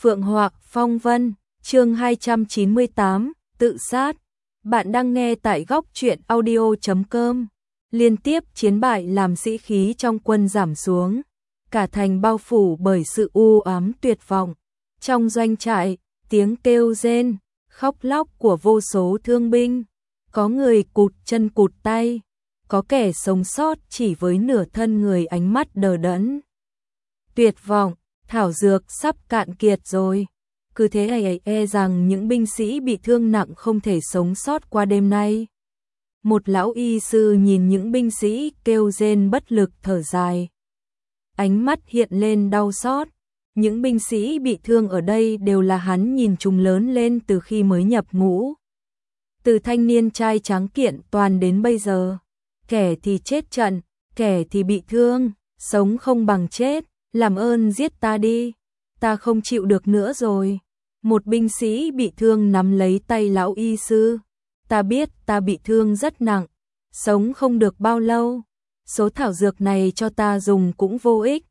Phượng Họa Phong Vân, chương 298, tự sát. Bạn đang nghe tại góc truyện audio.com. Liên tiếp chiến bại làm sĩ khí trong quân giảm xuống, cả thành bao phủ bởi sự u ám tuyệt vọng. Trong doanh trại, tiếng kêu rên, khóc lóc của vô số thương binh, có người cụt chân cụt tay, có kẻ sống sót chỉ với nửa thân người, ánh mắt đờ đẫn. Tuyệt vọng, thảo dược sắp cạn kiệt rồi. Cứ thế rằng những binh sĩ bị thương nặng không thể sống sót qua đêm nay. Một lão y sư nhìn những binh sĩ kêu rên bất lực thở dài. Ánh mắt hiện lên đau xót. Những binh sĩ bị thương ở đây đều là hắn nhìn chúng lớn lên từ khi mới nhập ngũ. Từ thanh niên trai tráng kiện toàn đến bây giờ. Kẻ thì chết trận, kẻ thì bị thương, sống không bằng chết. Làm ơn giết ta đi, ta không chịu được nữa rồi. Một binh sĩ bị thương nắm lấy tay lão y sư. Ta biết ta bị thương rất nặng, sống không được bao lâu. Số thảo dược này cho ta dùng cũng vô ích.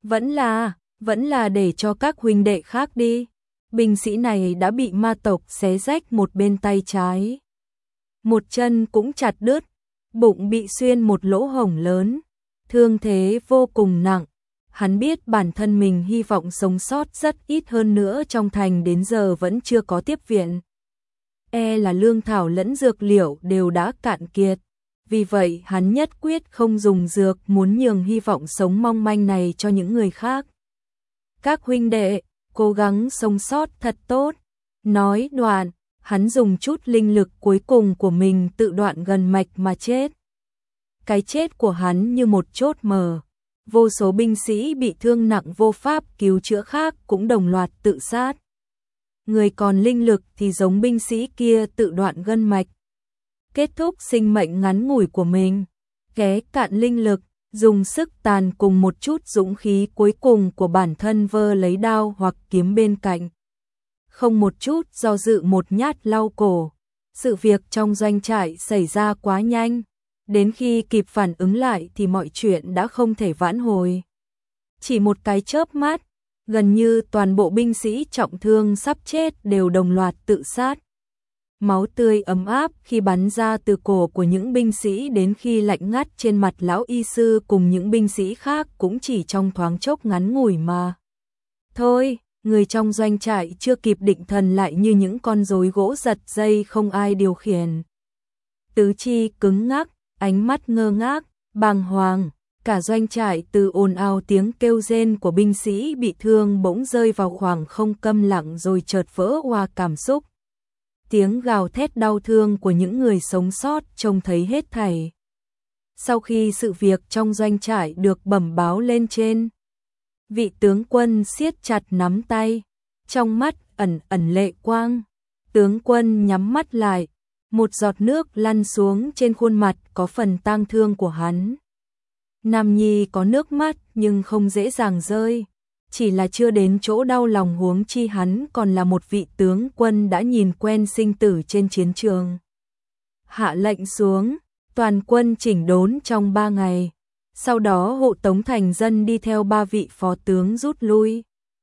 Vẫn là để cho các huynh đệ khác đi. Binh sĩ này đã bị ma tộc xé rách một bên tay trái. Một chân cũng chặt đứt, bụng bị xuyên một lỗ hổng lớn. Thương thế vô cùng nặng. Hắn biết bản thân mình hy vọng sống sót rất ít, hơn nữa trong thành đến giờ vẫn chưa có tiếp viện. Là lương thảo lẫn dược liệu đều đã cạn kiệt. Vì vậy hắn nhất quyết không dùng dược, muốn nhường hy vọng sống mong manh này cho những người khác. Các huynh đệ, cố gắng sống sót thật tốt. Nói đoạn, hắn dùng chút linh lực cuối cùng của mình tự đoạn gần mạch mà chết. Cái chết của hắn như một chốt mở. Vô số binh sĩ bị thương nặng vô pháp cứu chữa khác cũng đồng loạt tự sát. Người còn linh lực thì giống binh sĩ kia tự đoạn gân mạch. Kết thúc sinh mệnh ngắn ngủi của mình. Ké cạn linh lực, dùng sức tàn cùng một chút dũng khí cuối cùng của bản thân vơ lấy đao hoặc kiếm bên cạnh. Không một chút do dự, một nhát lau cổ. Sự việc trong doanh trại xảy ra quá nhanh. Đến khi kịp phản ứng lại thì mọi chuyện đã không thể vãn hồi. Chỉ một cái chớp mắt, gần như toàn bộ binh sĩ trọng thương sắp chết đều đồng loạt tự sát. Máu tươi ấm áp khi bắn ra từ cổ của những binh sĩ đến khi lạnh ngắt trên mặt lão y sư cùng những binh sĩ khác cũng chỉ trong thoáng chốc ngắn ngủi mà. Thôi, người trong doanh trại chưa kịp định thần lại như những con rối gỗ giật dây không ai điều khiển. Tứ chi cứng ngắc, ánh mắt ngơ ngác, bàng hoàng, cả doanh trại từ ồn ào tiếng kêu rên của binh sĩ bị thương bỗng rơi vào khoảng không câm lặng rồi chợt vỡ òa cảm xúc. Tiếng gào thét đau thương của những người sống sót trông thấy hết thảy. Sau khi sự việc trong doanh trại được bẩm báo lên trên, vị tướng quân siết chặt nắm tay, trong mắt ẩn lệ quang. Tướng quân nhắm mắt lại. Một giọt nước lăn xuống trên khuôn mặt có phần tang thương của hắn. Nam nhi có nước mắt nhưng không dễ dàng rơi. Chỉ là chưa đến chỗ đau lòng, huống chi hắn còn là một vị tướng quân đã nhìn quen sinh tử trên chiến trường. Hạ lệnh xuống, toàn quân chỉnh đốn trong 3 ngày. Sau đó hộ tống thành dân đi theo 3 vị phó tướng rút lui.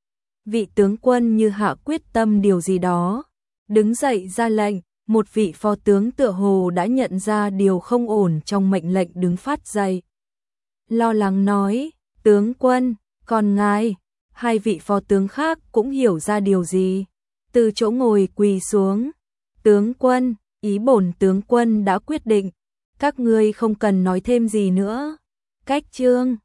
Vị tướng quân như hạ quyết tâm điều gì đó, đứng dậy ra lệnh. Một vị phó tướng tựa hồ đã nhận ra điều không ổn trong mệnh lệnh đứng phát dậy. Lo lắng nói, tướng quân, còn ngài. Hai vị phó tướng khác cũng hiểu ra điều gì. Từ chỗ ngồi quỳ xuống. Tướng quân, ý bổn tướng quân đã quyết định. Các ngươi không cần nói thêm gì nữa. Cách chương